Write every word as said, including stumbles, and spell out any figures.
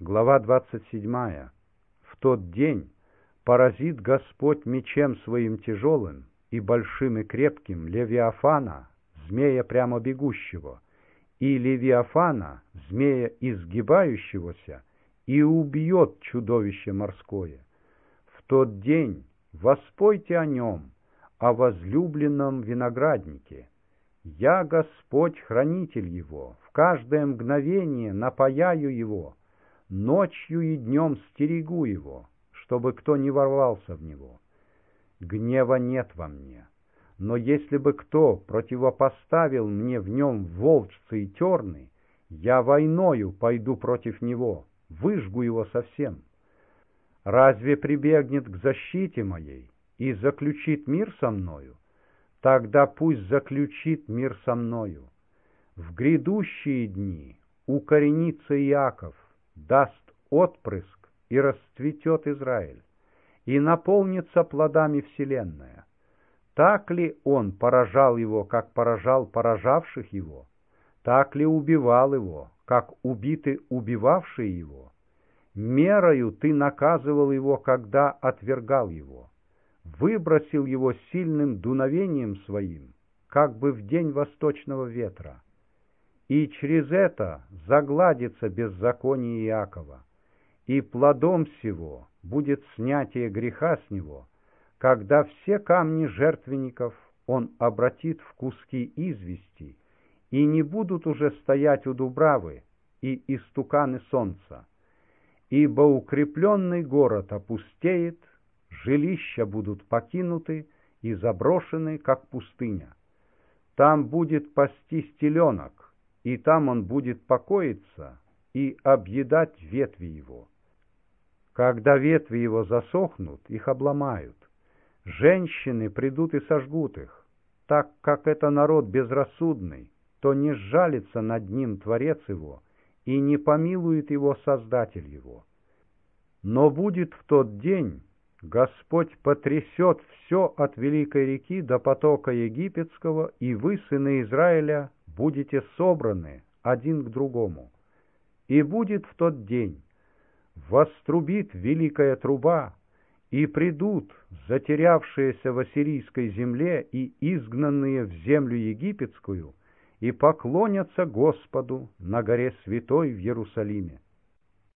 Глава двадцать седьмая. В тот день поразит Господь мечем своим тяжелым и большим и крепким Левиафана, змея прямо бегущего, и Левиафана, змея изгибающегося, и убьет чудовище морское. В тот день воспойте о нем, о возлюбленном винограднике. Я, Господь, хранитель его, в каждое мгновение напояю его, ночью и днем стерегу его, чтобы кто не ворвался в него. Гнева нет во мне, но если бы кто противопоставил мне в нем волчцы и терны, я войною пойду против него, выжгу его совсем. Разве прибегнет к защите моей и заключит мир со мною? Тогда пусть заключит мир со мною. В грядущие дни укоренится Иаков, даст отпрыск и расцветет Израиль, и наполнится плодами вселенная. Так ли он поражал его, как поражал поражавших его? Так ли убивал его, как убиты убивавшие его? Мерою ты наказывал его, когда отвергал его. Выбросил его сильным дуновением своим, как бы в день восточного ветра. И через это загладится беззаконие Иакова, и плодом сего будет снятие греха с него, когда все камни жертвенников он обратит в куски извести, и не будут уже стоять у дубравы и истуканы солнца. Ибо укрепленный город опустеет, жилища будут покинуты и заброшены, как пустыня. Там будет пастись теленок, и там он будет покоиться и объедать ветви его. Когда ветви его засохнут, их обломают. Женщины придут и сожгут их. Так как это народ безрассудный, то не сжалится над ним Творец его, и не помилует его Создатель его. Но будет в тот день, Господь потрясет все от великой реки до потока египетского, и вы, сыны Израиля, будете собраны один к другому. И будет в тот день, вострубит великая труба, и придут затерявшиеся в ассирийской земле и изгнанные в землю египетскую, и поклонятся Господу на горе святой в Иерусалиме.